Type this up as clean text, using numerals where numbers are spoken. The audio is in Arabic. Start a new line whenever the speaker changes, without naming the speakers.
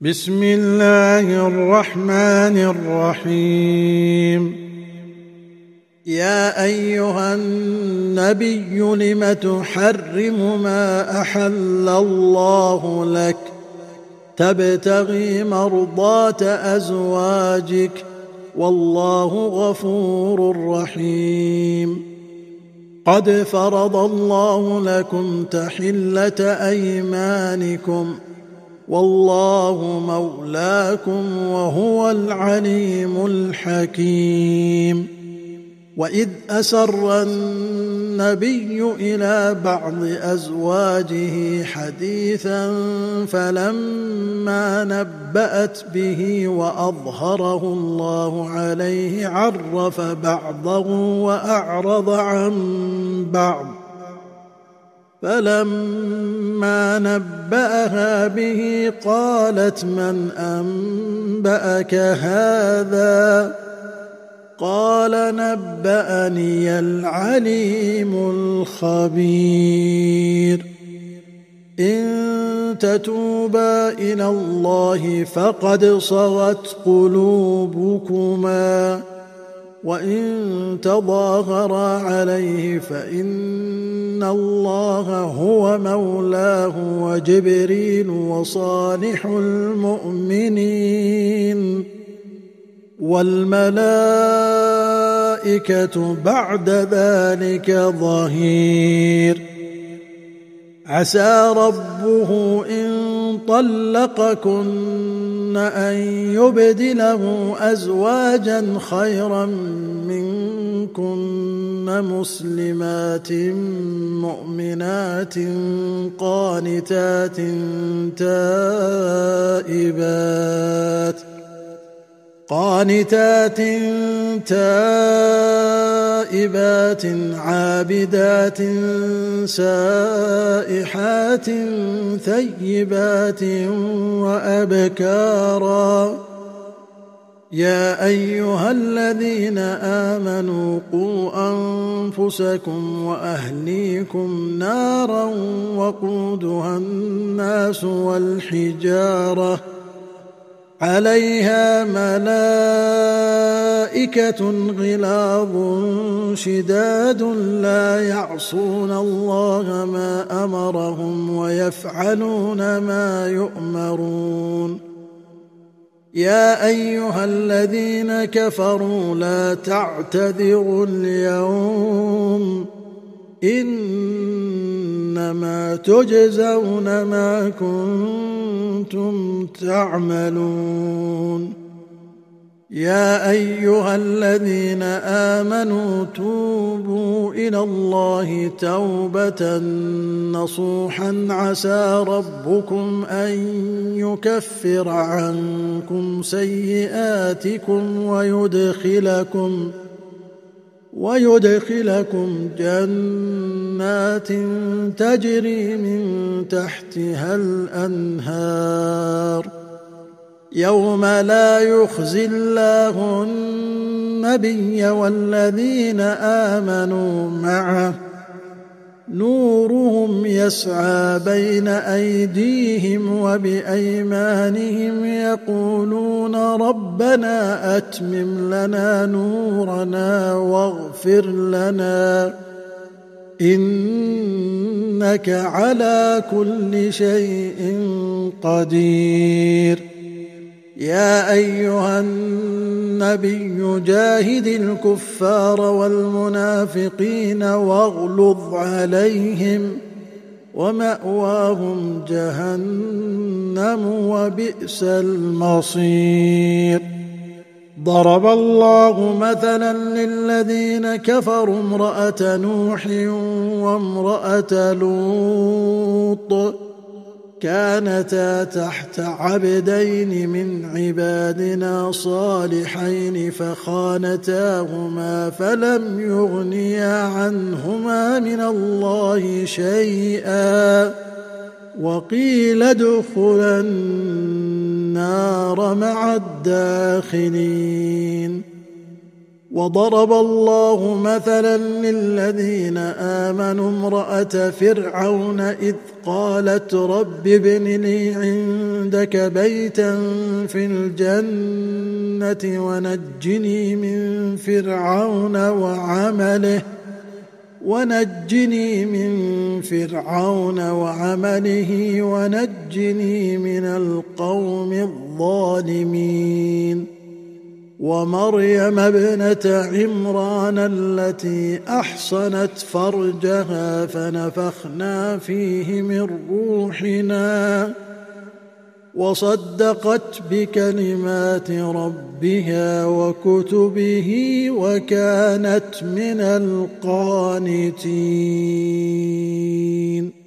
بسم الله الرحمن الرحيم. يا أيها النبي لم تحرم ما أحل الله لك تبتغي مرضات أزواجك والله غفور رحيم. قد فرض الله لكم تحلة أيمانكم والله مولاكم وهو العليم الحكيم. وإذ أسر النبي إلى بعض أزواجه حديثا فلما نبأت به وأظهره الله عليه عرف بعضه وأعرض عن بعض، فلما نبأها به قالت من أنبأك هذا؟ قال نبأني العليم الخبير. إن تتوبا إلى الله فقد صغت قلوبكما وإن تظاهرا عليه فإن الله هو مولاه وجبريل وصالح المؤمنين والملائكة بعد ذلك ظهير. عسى ربه إن طلقكن أن يبدله أزواجا خيرا منكن مسلمات مؤمنات قانتات تائبات عابدات سائحات ثيبات وأبكارا. يا أيها الذين آمنوا قوا أنفسكم وأهليكم نارا وقودها الناس والحجارة عليها ملائكة غلاظ شداد لا يعصون الله ما أمرهم ويفعلون ما يؤمرون. يا أيها الذين كفروا لا تعتذروا اليوم إنما تجزون ما كنتم تعملون. يا أيها الذين آمنوا توبوا إلى الله توبة نصوحا عسى ربكم أن يكفر عنكم سيئاتكم ويدخلكم جنات تجري من تحتها الأنهار يوم لا يخزي الله النبي والذين آمنوا معه نورهم يسعى بين أيديهم وبأيمانهم يقولون ربنا أتمم لنا نورنا واغفر لنا إنك على كل شيء قدير. يا أيها النبي جاهد الكفار والمنافقين واغلظ عليهم ومأواهم جهنم وبئس المصير. ضرب الله مثلا للذين كفروا امرأة نوح وامرأة لوط كانتا تحت عبدين من عبادنا صالحين فخانتاهما فلم يغنيا عنهما من الله شيئا وقيل ادخلا النار مع الداخلين. وضرب الله مثلا للذين آمنوا امرأة فرعون إذ قالت رب ابن لي عندك بيتا في الجنة ونجني من فرعون وعمله ونجني من القوم الظالمين ومريم ابنة عمران التي أحصنت فرجها فنفخنا فيه من روحنا وصدقت بكلمات ربها وكتبه وكانت من القانتين.